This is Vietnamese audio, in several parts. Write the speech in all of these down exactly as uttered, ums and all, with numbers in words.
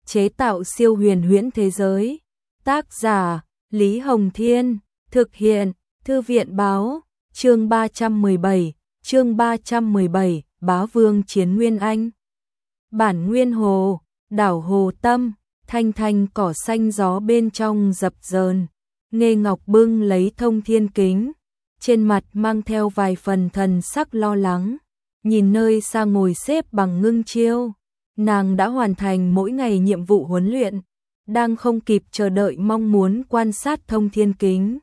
chế tạo siêu huyền huyễn thế giới. Tác giả Lý Hồng Thiên, thực hiện Thư viện Báo. Chương ba trăm mười bảy, chương ba trăm mười bảy, Bá Vương chiến Nguyên Anh. Bản Nguyên Hồ, đảo Hồ Tâm, thanh thanh cỏ xanh gió bên trong dập dờn. Nghê Ngọc bưng lấy Thông Thiên Kính, trên mặt mang theo vài phần thần sắc lo lắng, nhìn nơi xa ngồi xếp bằng Ngưng Chiêu. Nàng đã hoàn thành mỗi ngày nhiệm vụ huấn luyện, đang không kịp chờ đợi mong muốn quan sát Thông Thiên Kính.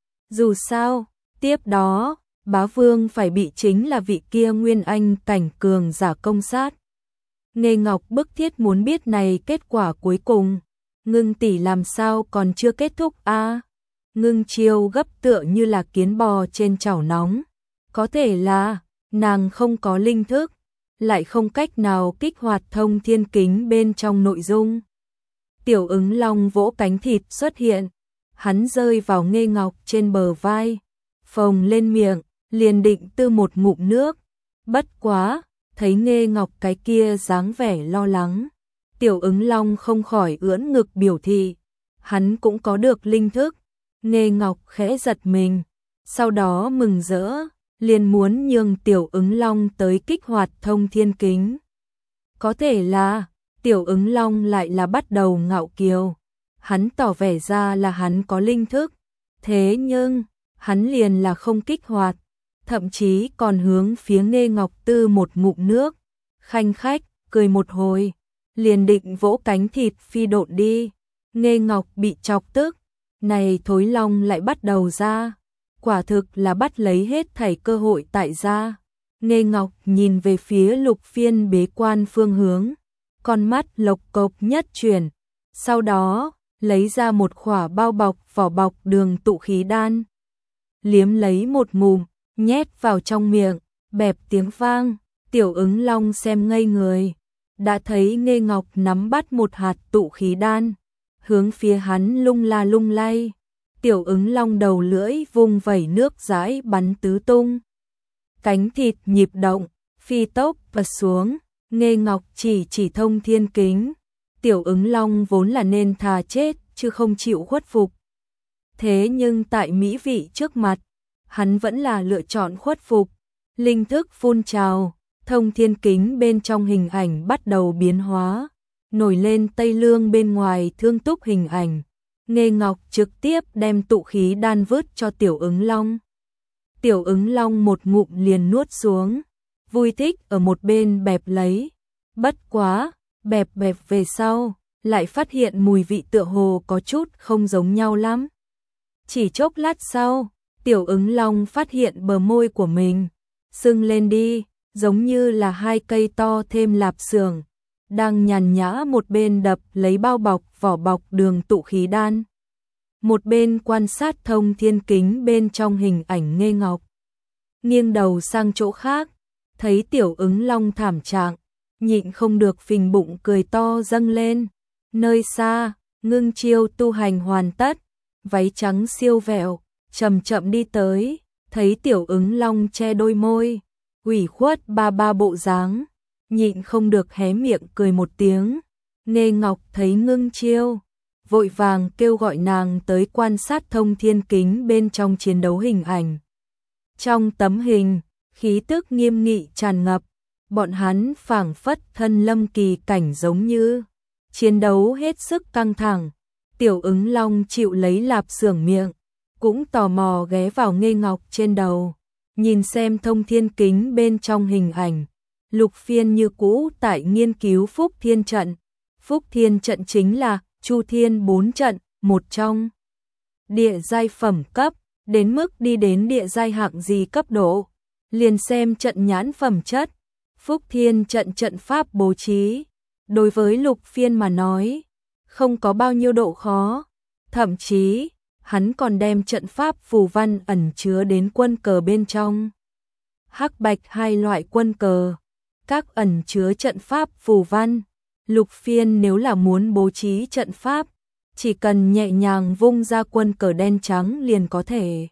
Dù sao, tiếp đó, Bá Vương phải bị chính là vị kia Nguyên Anh cảnh cường giả công sát. Nghê Ngọc bức thiết muốn biết này kết quả cuối cùng. Ngưng tỷ làm sao còn chưa kết thúc a? À? Ngưng Chiêu gấp tựa như là kiến bò trên chảo nóng. Có thể là nàng không có linh thức, lại không cách nào kích hoạt Thông Thiên Kính bên trong nội dung. Tiểu Ứng Long vỗ cánh thịt xuất hiện, hắn rơi vào Nghê Ngọc trên bờ vai, phồng lên miệng, liền định tư một ngụm nước. Bất quá, thấy Nghê Ngọc cái kia dáng vẻ lo lắng, Tiểu Ứng Long không khỏi ưỡn ngực biểu thị, hắn cũng có được linh thức. Nghê Ngọc khẽ giật mình, sau đó mừng rỡ, liền muốn nhường Tiểu Ứng Long tới kích hoạt Thông Thiên Kính. Có thể là, Tiểu Ứng Long lại là bắt đầu ngạo kiều, hắn tỏ vẻ ra là hắn có linh thức, thế nhưng, hắn liền là không kích hoạt, thậm chí còn hướng phía Nghê Ngọc tư một ngụm nước, khanh khách, cười một hồi, liền định vỗ cánh thịt phi độn đi. Nghê Ngọc bị chọc tức, này thối long lại bắt đầu ra, quả thực là bắt lấy hết thảy cơ hội tại gia. Nghê Ngọc nhìn về phía Lục Phiên bế quan phương hướng, con mắt lộc cộc nhất chuyển, sau đó lấy ra một khỏa bao bọc vỏ bọc đường tụ khí đan, liếm lấy một ngụm, nhét vào trong miệng, bẹp tiếng vang. Tiểu Ứng Long xem ngây người, đã thấy Nghê Ngọc nắm bắt một hạt tụ khí đan, hướng phía hắn lung la lung lay. Tiểu Ứng Long đầu lưỡi vung vẩy nước dãi bắn tứ tung, cánh thịt nhịp động, phi tốc và xuống. Nghê Ngọc chỉ chỉ Thông Thiên Kính, Tiểu Ứng Long vốn là nên thà chết chứ không chịu khuất phục. Thế nhưng tại mỹ vị trước mặt, hắn vẫn là lựa chọn khuất phục. Linh thức phun trào, Thông Thiên Kính bên trong hình ảnh bắt đầu biến hóa, nổi lên tây lương bên ngoài thương túc hình ảnh. Nghê Ngọc trực tiếp đem tụ khí đan vứt cho Tiểu Ứng Long. Tiểu Ứng Long một ngụm liền nuốt xuống, vui thích ở một bên bẹp lấy. Bất quá, bẹp bẹp về sau, lại phát hiện mùi vị tựa hồ có chút không giống nhau lắm. Chỉ chốc lát sau, Tiểu Ứng Long phát hiện bờ môi của mình sưng lên đi, giống như là hai cây to thêm lạp xưởng, đang nhàn nhã một bên đập lấy bao bọc vỏ bọc đường tụ khí đan, một bên quan sát Thông Thiên Kính bên trong hình ảnh Nghê Ngọc. Nghiêng đầu sang chỗ khác, thấy Tiểu Ứng Long thảm trạng, nhịn không được phình bụng cười to dâng lên. Nơi xa, Ngưng Chiêu tu hành hoàn tất, váy trắng siêu vẹo, chậm chậm đi tới, thấy Tiểu Ứng Long che đôi môi, ủy khuất ba ba bộ dáng, nhịn không được hé miệng cười một tiếng. Nghê Ngọc thấy Ngưng Chiêu, vội vàng kêu gọi nàng tới quan sát Thông Thiên Kính bên trong chiến đấu hình ảnh. Trong tấm hình, khí tức nghiêm nghị tràn ngập, bọn hắn phảng phất thân lâm kỳ cảnh giống như chiến đấu hết sức căng thẳng. Tiểu Ứng Long chịu lấy lạp xưởng miệng, cũng tò mò ghé vào Nghê Ngọc trên đầu, nhìn xem Thông Thiên Kính bên trong hình ảnh. Lục Phiên như cũ tại nghiên cứu Phúc Thiên trận. Phúc Thiên trận chính là Chu Thiên bốn trận, một trong địa giai phẩm cấp, đến mức đi đến địa giai hạng gì cấp độ, liền xem trận nhãn phẩm chất. Phúc Thiên trận trận pháp bố trí, đối với Lục Phiên mà nói, không có bao nhiêu độ khó, thậm chí hắn còn đem trận pháp phù văn ẩn chứa đến quân cờ bên trong. Hắc bạch hai loại quân cờ, các ẩn chứa trận pháp phù văn. Lục Phiên nếu là muốn bố trí trận pháp, chỉ cần nhẹ nhàng vung ra quân cờ đen trắng liền có thể.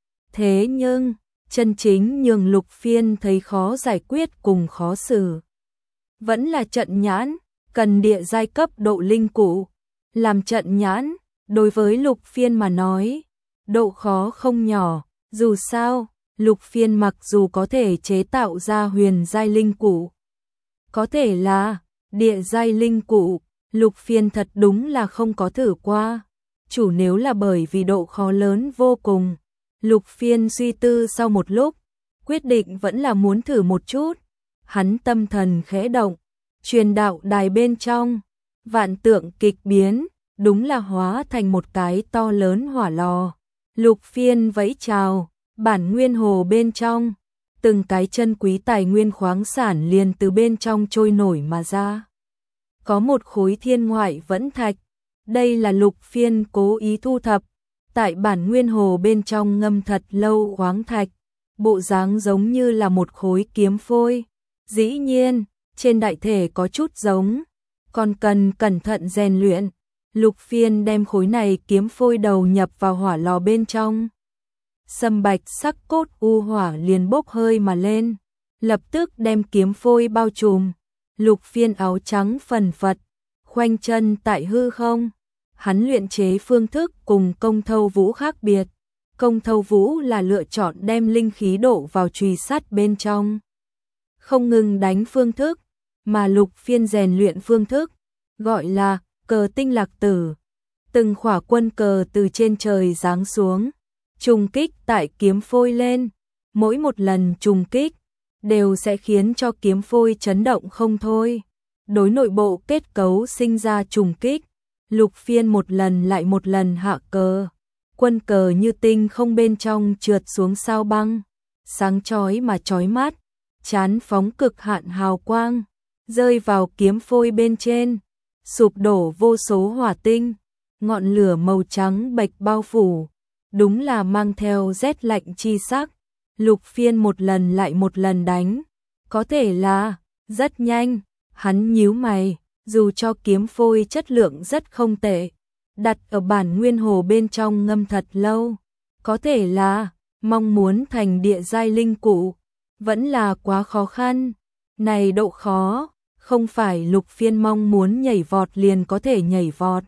Thế nhưng, chân chính nhường Lục Phiên thấy khó giải quyết cùng khó xử, vẫn là trận nhãn. cần địa giai cấp độ linh cụ làm trận nhãn. Đối với Lục Phiên mà nói, độ khó không nhỏ, dù sao, Lục Phiên mặc dù có thể chế tạo ra huyền giai linh cụ, có thể là địa giai linh cụ, Lục Phiên thật đúng là không có thử qua. Chủ nếu là bởi vì độ khó lớn vô cùng, Lục Phiên suy tư sau một lúc, quyết định vẫn là muốn thử một chút. Hắn tâm thần khẽ động, truyền đạo đài bên trong, vạn tượng kịch biến, đúng là hóa thành một cái to lớn hỏa lò. Lục Phiên vẫy chào, bản nguyên hồ bên trong, từng cái chân quý tài nguyên khoáng sản liền từ bên trong trôi nổi mà ra. Có một khối thiên ngoại vẫn thạch, đây là Lục Phiên cố ý thu thập, tại bản nguyên hồ bên trong ngâm thật lâu khoáng thạch, bộ dáng giống như là một khối kiếm phôi. Dĩ nhiên, trên đại thể có chút giống, còn cần cẩn thận rèn luyện. Lục Phiên đem khối này kiếm phôi đầu nhập vào hỏa lò bên trong. Sâm bạch sắc cốt u hỏa liền bốc hơi mà lên, lập tức đem kiếm phôi bao trùm. Lục Phiên áo trắng phần phật, khoanh chân tại hư không. Hắn luyện chế phương thức cùng Công Thâu Vũ khác biệt. Công Thâu Vũ là lựa chọn đem linh khí đổ vào chùy sắt bên trong, không ngừng đánh phương thức, mà Lục Phiên rèn luyện phương thức, gọi là cờ tinh lạc tử. Từng khỏa quân cờ từ trên trời giáng xuống, trùng kích tại kiếm phôi lên, mỗi một lần trùng kích đều sẽ khiến cho kiếm phôi chấn động không thôi. Đối nội bộ kết cấu sinh ra trùng kích, Lục Phiên một lần lại một lần hạ cờ, quân cờ như tinh không bên trong trượt xuống sao băng, sáng chói mà chói mắt, chán phóng cực hạn hào quang, rơi vào kiếm phôi bên trên, sụp đổ vô số hỏa tinh, ngọn lửa màu trắng bạch bao phủ, đúng là mang theo rét lạnh chi sắc. Lục Phiên một lần lại một lần đánh, có thể là rất nhanh, hắn nhíu mày, dù cho kiếm phôi chất lượng rất không tệ, đặt ở bản nguyên hồ bên trong ngâm thật lâu, có thể là mong muốn thành địa giai linh cụ, vẫn là quá khó khăn. Này độ khó, không phải Lục Phiên mong muốn nhảy vọt liền có thể nhảy vọt.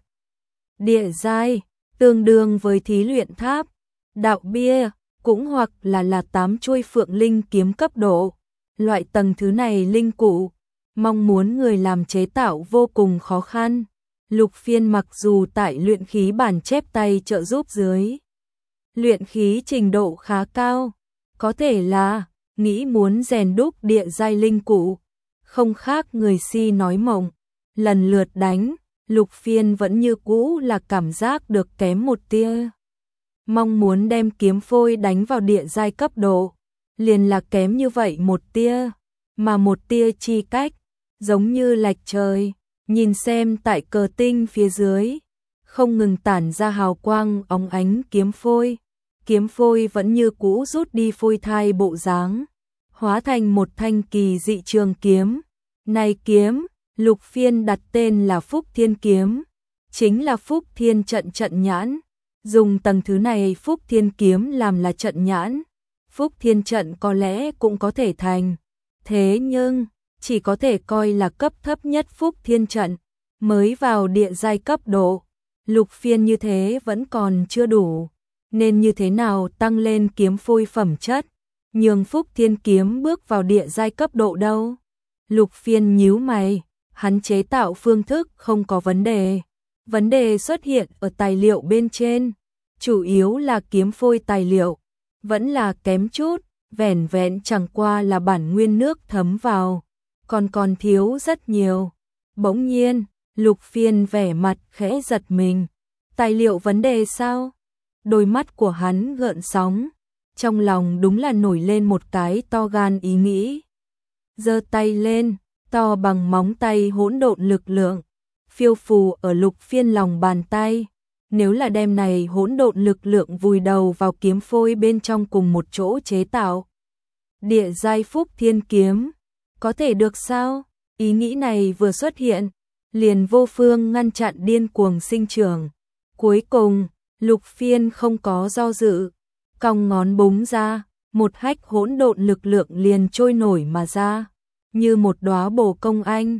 Địa giai, tương đương với thí luyện tháp, đạo bia, cũng hoặc là là tám chuôi phượng linh kiếm cấp độ. Loại tầng thứ này linh cụ, mong muốn người làm chế tạo vô cùng khó khăn. Lục Phiên mặc dù tại luyện khí bản chép tay trợ giúp dưới, luyện khí trình độ khá cao, có thể là nghĩ muốn rèn đúc địa giai linh cụ, không khác người si nói mộng. Lần lượt đánh, Lục Phiên vẫn như cũ là cảm giác được kém một tia. Mong muốn đem kiếm phôi đánh vào địa giai cấp độ, liền là kém như vậy một tia, mà một tia chi cách, giống như lệch trời. Nhìn xem tại cờ tinh phía dưới, không ngừng tản ra hào quang óng ánh kiếm phôi, kiếm phôi vẫn như cũ rút đi phôi thai bộ dáng, hóa thành một thanh kỳ dị trường kiếm. Này kiếm, Lục Phiên đặt tên là Phúc Thiên Kiếm, chính là Phúc Thiên trận trận nhãn, dùng tầng thứ này Phúc Thiên Kiếm làm là trận nhãn, Phúc Thiên trận có lẽ cũng có thể thành, thế nhưng chỉ có thể coi là cấp thấp nhất Phúc Thiên trận, mới vào địa giai cấp độ. Lục Phiên như thế vẫn còn chưa đủ, nên như thế nào tăng lên kiếm phôi phẩm chất, nhường Phúc Thiên Kiếm bước vào địa giai cấp độ đâu. Lục Phiên nhíu mày, hắn chế tạo phương thức không có vấn đề, vấn đề xuất hiện ở tài liệu bên trên, chủ yếu là kiếm phôi tài liệu, vẫn là kém chút, vẻn vẹn chẳng qua là bản nguyên nước thấm vào, còn còn thiếu rất nhiều. Bỗng nhiên, Lục Phiên vẻ mặt khẽ giật mình, tài liệu vấn đề sao? Đôi mắt của hắn gợn sóng, trong lòng đúng là nổi lên một cái to gan ý nghĩ. Giơ tay lên, to bằng móng tay hỗn độn lực lượng, phiêu phù ở Lục Phiên lòng bàn tay. Nếu là đem này hỗn độn lực lượng vùi đầu vào kiếm phôi bên trong cùng một chỗ chế tạo địa giai Phúc Thiên Kiếm, có thể được sao? Ý nghĩ này vừa xuất hiện, liền vô phương ngăn chặn điên cuồng sinh trưởng. Cuối cùng, Lục Phiên không có do dự, cong ngón búng ra, một hách hỗn độn lực lượng liền trôi nổi mà ra, như một đóa bồ công anh,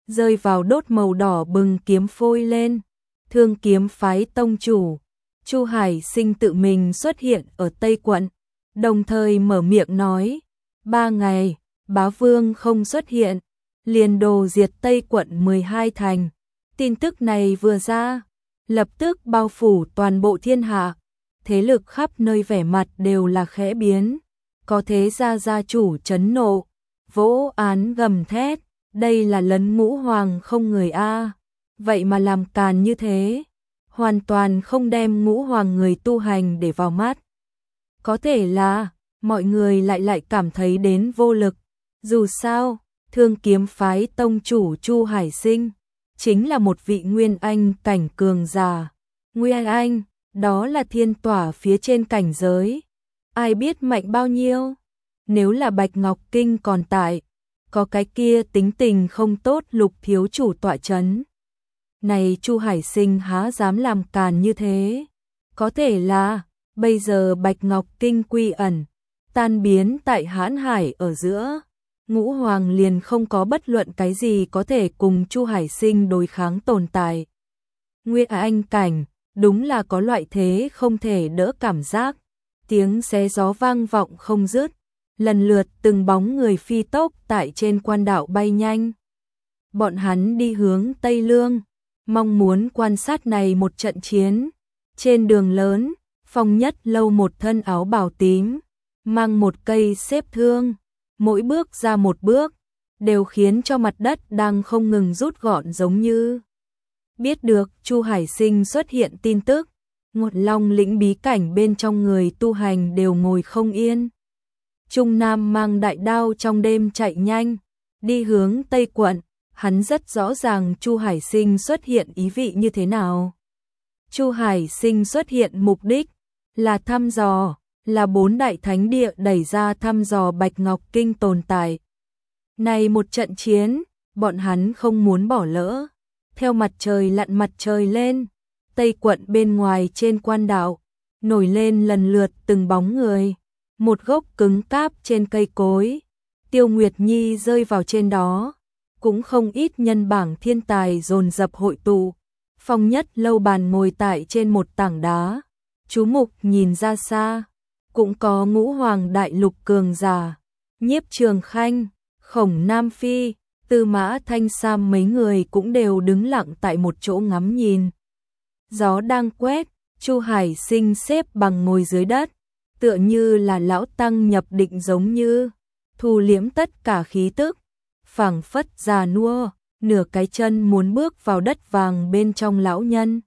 rơi vào đốt màu đỏ bừng kiếm phôi lên. Thương kiếm phái tông chủ, Chu Hải Sinh tự mình xuất hiện ở Tây Quận, đồng thời mở miệng nói, ba ngày, bá vương không xuất hiện, liền đồ diệt Tây Quận mười hai thành. Tin tức này vừa ra, lập tức bao phủ toàn bộ thiên hạ, thế lực khắp nơi vẻ mặt đều là khẽ biến, có thế gia gia chủ chấn nộ, vỗ án gầm thét, đây là lấn ngũ hoàng không người a, vậy mà làm càn như thế, hoàn toàn không đem ngũ hoàng người tu hành để vào mắt. Có thể là, mọi người lại lại cảm thấy đến vô lực, dù sao, Thương kiếm phái tông chủ Chu Hải Sinh, chính là một vị Nguyên Anh cảnh cường giả. Nguyên Anh, đó là thiên tỏa phía trên cảnh giới, ai biết mạnh bao nhiêu, nếu là Bạch Ngọc Kinh còn tại, có cái kia tính tình không tốt Lục thiếu chủ tọa chấn. Này Chu Hải Sinh há dám làm càn như thế, có thể là, bây giờ Bạch Ngọc Kinh quy ẩn, tan biến tại hãn hải ở giữa, ngũ hoàng liền không có bất luận cái gì có thể cùng Chu Hải Sinh đối kháng tồn tại. Nguyên Anh cảnh, đúng là có loại thế không thể đỡ cảm giác, tiếng xé gió vang vọng không dứt, lần lượt từng bóng người phi tốc tại trên quan đạo bay nhanh. Bọn hắn đi hướng Tây Lương, mong muốn quan sát này một trận chiến. Trên đường lớn, Phong Nhất Lâu một thân áo bào tím, mang một cây xếp thương, mỗi bước ra một bước, đều khiến cho mặt đất đang không ngừng rút gọn giống như. Biết được Chu Hải Sinh xuất hiện tin tức, Ngột Long lĩnh bí cảnh bên trong người tu hành đều ngồi không yên. Trung Nam mang đại đao trong đêm chạy nhanh, đi hướng Tây Quận, hắn rất rõ ràng Chu Hải Sinh xuất hiện ý vị như thế nào. Chu Hải Sinh xuất hiện mục đích là thăm dò, là bốn đại thánh địa đẩy ra thăm dò Bạch Ngọc Kinh tồn tại. Này một trận chiến, bọn hắn không muốn bỏ lỡ. Theo mặt trời lặn mặt trời lên, Tây Quận bên ngoài trên quan đạo, nổi lên lần lượt từng bóng người. Một gốc cứng cáp trên cây cối, Tiêu Nguyệt Nhi rơi vào trên đó, cũng không ít nhân bảng thiên tài dồn dập hội tụ. Phong Nhất Lâu bàn ngồi tại trên một tảng đá, chú mục nhìn ra xa, cũng có ngũ hoàng đại lục cường giả, Nhiếp Trường Khanh, Khổng Nam Phi, Tư Mã Thanh Sam mấy người cũng đều đứng lặng tại một chỗ ngắm nhìn. Gió đang quét, Chu Hải Sinh xếp bằng ngồi dưới đất, tựa như là lão tăng nhập định giống như, thu liễm tất cả khí tức, phảng phất già nua, nửa cái chân muốn bước vào đất vàng bên trong lão nhân.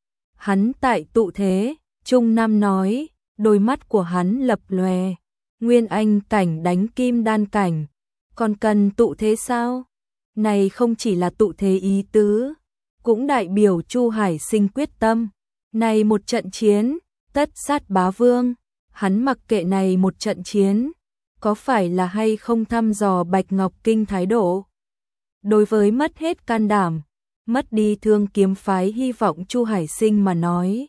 Hắn tại tụ thế, Trung Nam nói, đôi mắt của hắn lập lòe, Nguyên Anh cảnh đánh kim đan cảnh, còn cần tụ thế sao? Này không chỉ là tụ thế ý tứ, cũng đại biểu Chu Hải Sinh quyết tâm, này một trận chiến, tất sát bá vương. Hắn mặc kệ này một trận chiến, có phải là hay không thăm dò Bạch Ngọc Kinh thái độ. Đối với mất hết can đảm, mất đi Thương kiếm phái hy vọng Chu Hải Sinh mà nói.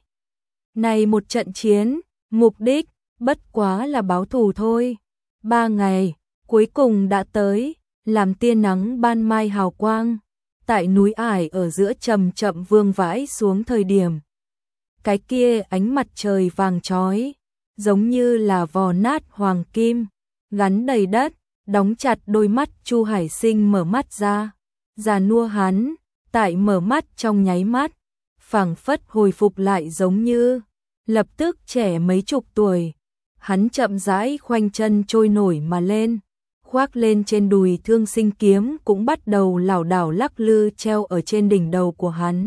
Này một trận chiến, mục đích, bất quá là báo thù thôi. Ba ngày, cuối cùng đã tới, làm tia nắng ban mai hào quang, tại núi ải ở giữa chậm chậm vương vãi xuống thời điểm. Cái kia ánh mặt trời vàng chói, giống như là vò nát hoàng kim, gắn đầy đất, đóng chặt đôi mắt. Chu Hải Sinh mở mắt ra, già nua hắn, tại mở mắt trong nháy mắt, phảng phất hồi phục lại giống như, lập tức trẻ mấy chục tuổi. Hắn chậm rãi khoanh chân trôi nổi mà lên, khoác lên trên đùi Thương Sinh kiếm cũng bắt đầu lảo đảo lắc lư treo ở trên đỉnh đầu của hắn.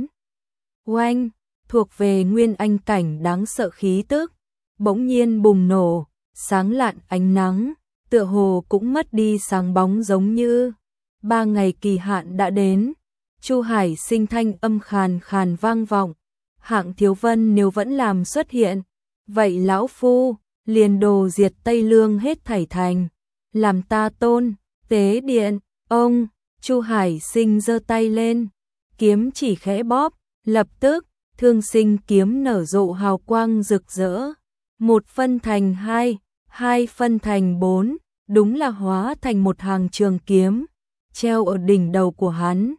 Oanh, thuộc về Nguyên Anh cảnh đáng sợ khí tức, bỗng nhiên bùng nổ, sáng lạn ánh nắng, tựa hồ cũng mất đi sáng bóng giống như. Ba ngày kỳ hạn đã đến, Chu Hải Sinh thanh âm khàn khàn vang vọng, Hạng Thiếu Vân nếu vẫn làm xuất hiện, vậy lão phu, liền đồ diệt Tây Lương hết thảy thành, làm ta tôn, tế điện, ông, Chu Hải Sinh giơ tay lên, kiếm chỉ khẽ bóp, lập tức, Thương Sinh kiếm nở rộ hào quang rực rỡ. Một phân thành hai, hai phân thành bốn, đúng là hóa thành một hàng trường kiếm, treo ở đỉnh đầu của hắn.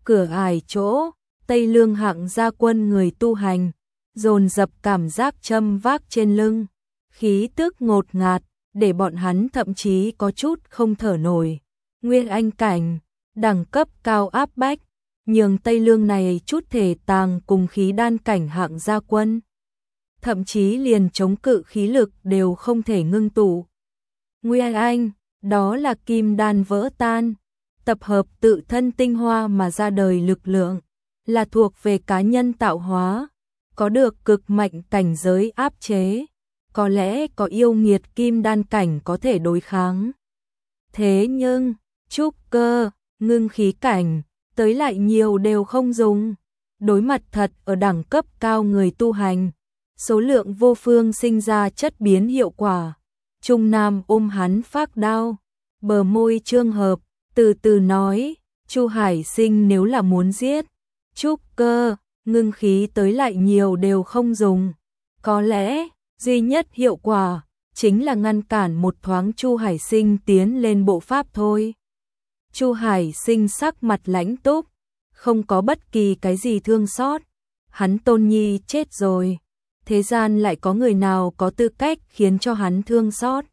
Cửa ải chỗ, Tây Lương hạng gia quân người tu hành, dồn dập cảm giác châm vác trên lưng, khí tức ngột ngạt, để bọn hắn thậm chí có chút không thở nổi. Nguyên anh cảnh, đẳng cấp cao áp bách, nhường Tây Lương này chút thể tàng cùng khí đan cảnh hạng gia quân. Thậm chí liền chống cự khí lực đều không thể ngưng tụ. Nguyên anh, đó là kim đan vỡ tan, tập hợp tự thân tinh hoa mà ra đời lực lượng, là thuộc về cá nhân tạo hóa, có được cực mạnh cảnh giới áp chế, có lẽ có yêu nghiệt kim đan cảnh có thể đối kháng. Thế nhưng, trúc cơ, ngưng khí cảnh, tới lại nhiều đều không dùng. Đối mặt thật ở đẳng cấp cao người tu hành, số lượng vô phương sinh ra chất biến hiệu quả. Trung Nam ôm hắn phác đao, bờ môi trương hợp, từ từ nói, Chu Hải Sinh nếu là muốn giết, trúc cơ, ngưng khí tới lại nhiều đều không dùng. Có lẽ, duy nhất hiệu quả, chính là ngăn cản một thoáng Chu Hải Sinh tiến lên bộ pháp thôi. Chu Hải Sinh sắc mặt lãnh túc, không có bất kỳ cái gì thương xót. Hắn tôn nhi chết rồi, thế gian lại có người nào có tư cách khiến cho hắn thương xót.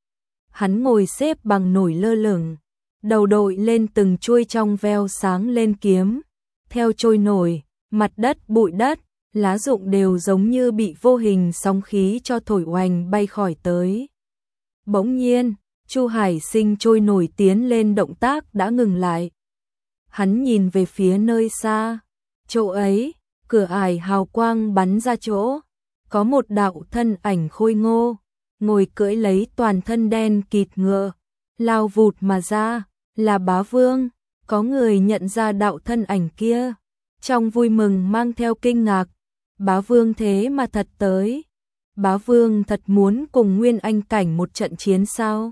Hắn ngồi xếp bằng nổi lơ lửng, đầu đội lên từng chuôi trong veo sáng lên kiếm, theo trôi nổi, mặt đất bụi đất, lá rụng đều giống như bị vô hình sóng khí cho thổi oành bay khỏi tới. Bỗng nhiên, Chu Hải Sinh trôi nổi tiến lên động tác đã ngừng lại. Hắn nhìn về phía nơi xa, chỗ ấy, cửa ải hào quang bắn ra chỗ, có một đạo thân ảnh khôi ngô, ngồi cưỡi lấy toàn thân đen kịt ngựa, lao vụt mà ra, là Bá Vương. Có người nhận ra đạo thân ảnh kia, trong vui mừng mang theo kinh ngạc. Bá Vương thế mà thật tới. Bá Vương thật muốn cùng Nguyên Anh cảnh một trận chiến sao?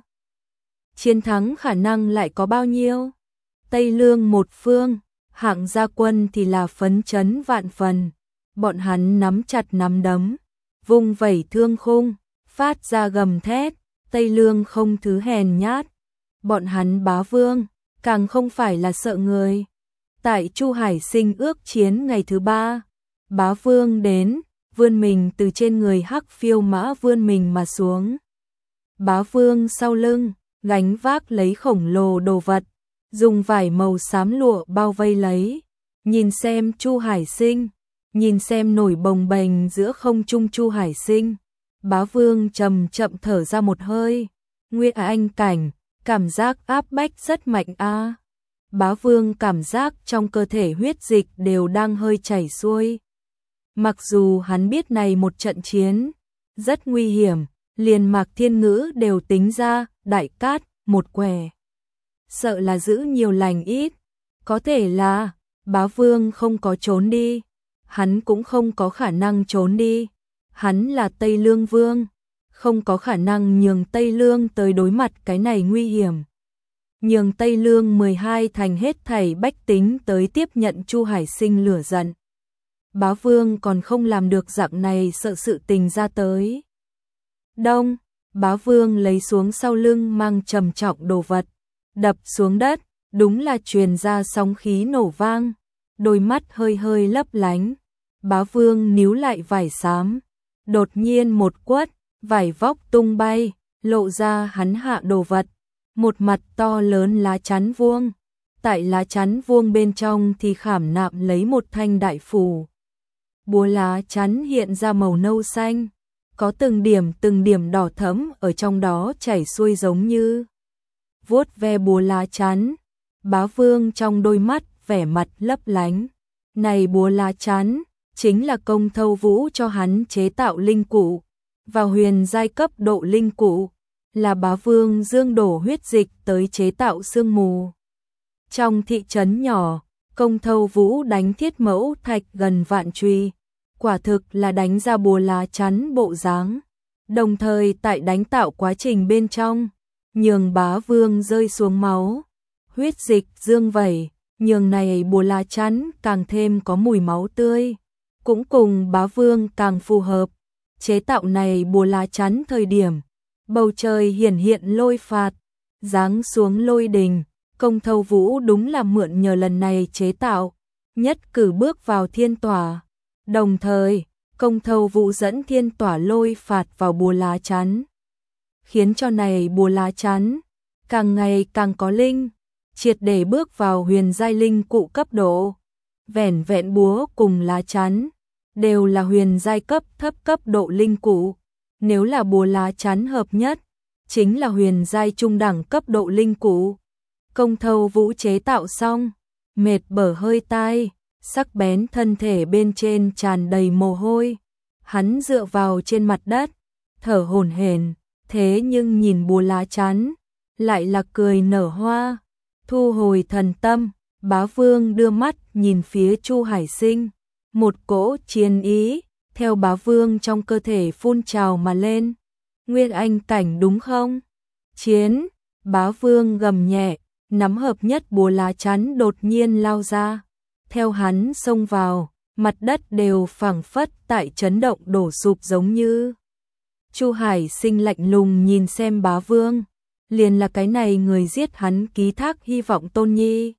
Chiến thắng khả năng lại có bao nhiêu? Tây Lương một phương, hạng gia quân thì là phấn chấn vạn phần. Bọn hắn nắm chặt nắm đấm, vung vẩy thương khung, phát ra gầm thét. Tây Lương không thứ hèn nhát. Bọn hắn Bá Vương, càng không phải là sợ người. Tại Chu Hải Sinh ước chiến ngày thứ ba, Bá Vương đến, vươn mình từ trên người hắc phiêu mã vươn mình mà xuống. Bá Vương sau lưng, gánh vác lấy khổng lồ đồ vật, dùng vải màu xám lụa bao vây lấy. Nhìn xem Chu Hải Sinh, nhìn xem nổi bồng bềnh giữa không trung Chu Hải Sinh, Bá Vương chậm chậm thở ra một hơi. Nguyên anh cảnh, cảm giác áp bách rất mạnh a. Bá Vương cảm giác trong cơ thể huyết dịch đều đang hơi chảy xuôi. Mặc dù hắn biết này một trận chiến rất nguy hiểm, liền Mạc Thiên Ngữ đều tính ra, đại cát, một quẻ. Sợ là giữ nhiều lành ít, có thể là Bá Vương không có trốn đi, hắn cũng không có khả năng trốn đi. Hắn là Tây Lương Vương, không có khả năng nhường Tây Lương tới đối mặt cái này nguy hiểm. Nhường Tây Lương mười hai thành hết thảy bách tính tới tiếp nhận Chu Hải Sinh lửa giận. Bá Vương còn không làm được dạng này, sợ sự tình ra tới. Đông, Bá Vương lấy xuống sau lưng mang trầm trọng đồ vật, đập xuống đất, đúng là truyền ra sóng khí nổ vang, đôi mắt hơi hơi lấp lánh. Bá Vương níu lại vải xám, đột nhiên một quất, vải vóc tung bay, lộ ra hắn hạ đồ vật, một mặt to lớn lá chắn vuông. Tại lá chắn vuông bên trong thì khảm nạm lấy một thanh đại phù. Búa lá chắn hiện ra màu nâu xanh, có từng điểm từng điểm đỏ thẫm ở trong đó chảy xuôi giống như vuốt ve búa lá chắn. Bá Vương trong đôi mắt vẻ mặt lấp lánh. Này búa lá chắn chính là Công Thâu Vũ cho hắn chế tạo linh cụ, vào huyền giai cấp độ linh cụ, là Bá Vương dương đổ huyết dịch tới chế tạo sương mù. Trong thị trấn nhỏ, Công Thâu Vũ đánh thiết mẫu thạch gần vạn truy, quả thực là đánh ra búa lá chắn bộ dáng. Đồng thời tại đánh tạo quá trình bên trong, nhường Bá Vương rơi xuống máu, huyết dịch dương vẩy, nhường này búa lá chắn càng thêm có mùi máu tươi, cũng cùng Bá Vương càng phù hợp. Chế tạo này búa lá chắn thời điểm, bầu trời hiển hiện lôi phạt, giáng xuống lôi đình, Công Thâu Vũ đúng là mượn nhờ lần này chế tạo, nhất cử bước vào thiên tỏa. Đồng thời, Công Thâu Vũ dẫn thiên tỏa lôi phạt vào bùa lá chắn, khiến cho này bùa lá chắn càng ngày càng có linh, triệt để bước vào huyền giai linh cụ cấp độ. Vẻn vẹn búa cùng lá chắn đều là huyền giai cấp thấp cấp độ linh cụ, nếu là búa lá chắn hợp nhất, chính là huyền giai trung đẳng cấp độ linh cụ. Công Thâu Vũ chế tạo xong, mệt bở hơi tai, sắc bén thân thể bên trên tràn đầy mồ hôi. Hắn dựa vào trên mặt đất, thở hổn hển, thế nhưng nhìn búa lá chắn, lại là cười nở hoa. Thu hồi thần tâm, Bá Vương đưa mắt nhìn phía Chu Hải Sinh, một cỗ chiến ý theo Bá Vương trong cơ thể phun trào mà lên. Nguyên anh cảnh đúng không? Chiến, Bá Vương gầm nhẹ, nắm hợp nhất búa lá chắn đột nhiên lao ra. Theo hắn xông vào, mặt đất đều phảng phất tại chấn động đổ sụp giống như. Chu Hải Sinh lạnh lùng nhìn xem Bá Vương, liền là cái này người giết hắn ký thác hy vọng Tôn Nhi.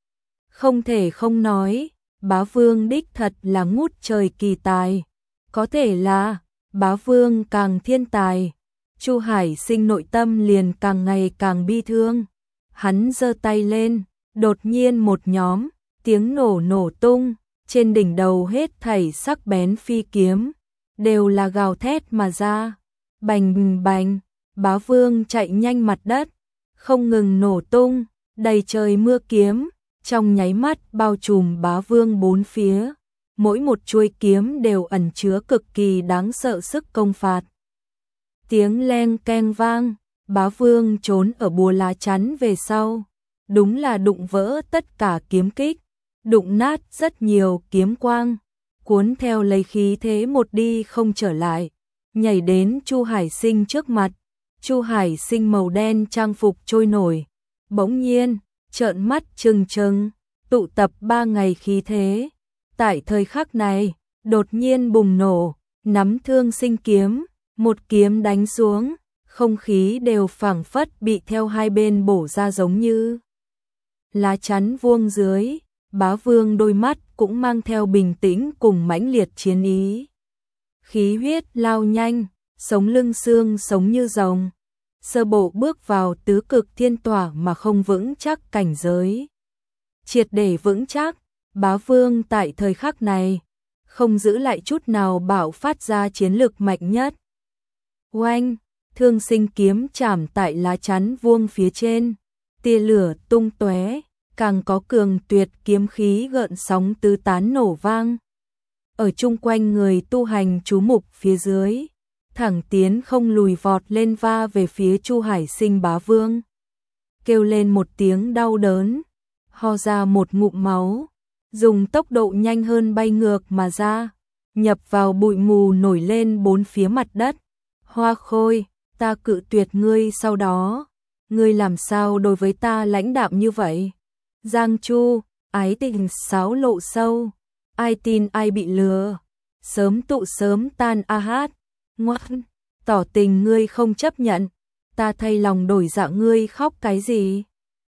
Không thể không nói, Bá Vương đích thật là ngút trời kỳ tài. Có thể là, Bá Vương càng thiên tài, Chu Hải Sinh nội tâm liền càng ngày càng bi thương. Hắn giơ tay lên, đột nhiên một nhóm, tiếng nổ nổ tung, trên đỉnh đầu hết thảy sắc bén phi kiếm, đều là gào thét mà ra. Bành bành, Bá Vương chạy nhanh mặt đất, không ngừng nổ tung, đầy trời mưa kiếm, trong nháy mắt bao trùm Bá Vương bốn phía. Mỗi một chuôi kiếm đều ẩn chứa cực kỳ đáng sợ sức công phạt. Tiếng leng keng vang, Bá Vương trốn ở bùa lá chắn về sau, đúng là đụng vỡ tất cả kiếm kích, đụng nát rất nhiều kiếm quang, cuốn theo lấy khí thế một đi không trở lại, nhảy đến Chu Hải Sinh trước mặt. Chu Hải Sinh màu đen trang phục trôi nổi, bỗng nhiên trợn mắt trừng trừng, tụ tập ba ngày khí thế, tại thời khắc này đột nhiên bùng nổ, nắm Thương Sinh kiếm, một kiếm đánh xuống, không khí đều phảng phất bị theo hai bên bổ ra giống như lá chắn vuông dưới. Bá Vương đôi mắt cũng mang theo bình tĩnh cùng mãnh liệt chiến ý. Khí huyết lao nhanh, sống lưng xương sống như rồng. Sơ bộ bước vào tứ cực thiên tỏa mà không vững chắc cảnh giới. Triệt để vững chắc, Bá Vương tại thời khắc này, không giữ lại chút nào bạo phát ra chiến lực mạnh nhất. Oanh, Thương Sinh kiếm chạm tại lá chắn vuông phía trên, tia lửa tung tóe, càng có cường tuyệt kiếm khí gợn sóng tứ tán nổ vang. Ở chung quanh người tu hành chú mục phía dưới, thẳng tiến không lùi vọt lên va về phía Chu Hải Sinh. Bá Vương kêu lên một tiếng đau đớn, ho ra một ngụm máu, dùng tốc độ nhanh hơn bay ngược mà ra, nhập vào bụi mù nổi lên bốn phía mặt đất. Hoa Khôi, ta cự tuyệt ngươi, sau đó ngươi làm sao đối với ta lãnh đạm như vậy? Giang Chu, ái tình sáo lộ sâu, ai tin ai bị lừa, sớm tụ sớm tan a hát. Ngoan, tỏ tình ngươi không chấp nhận, ta thay lòng đổi dạ, ngươi khóc cái gì?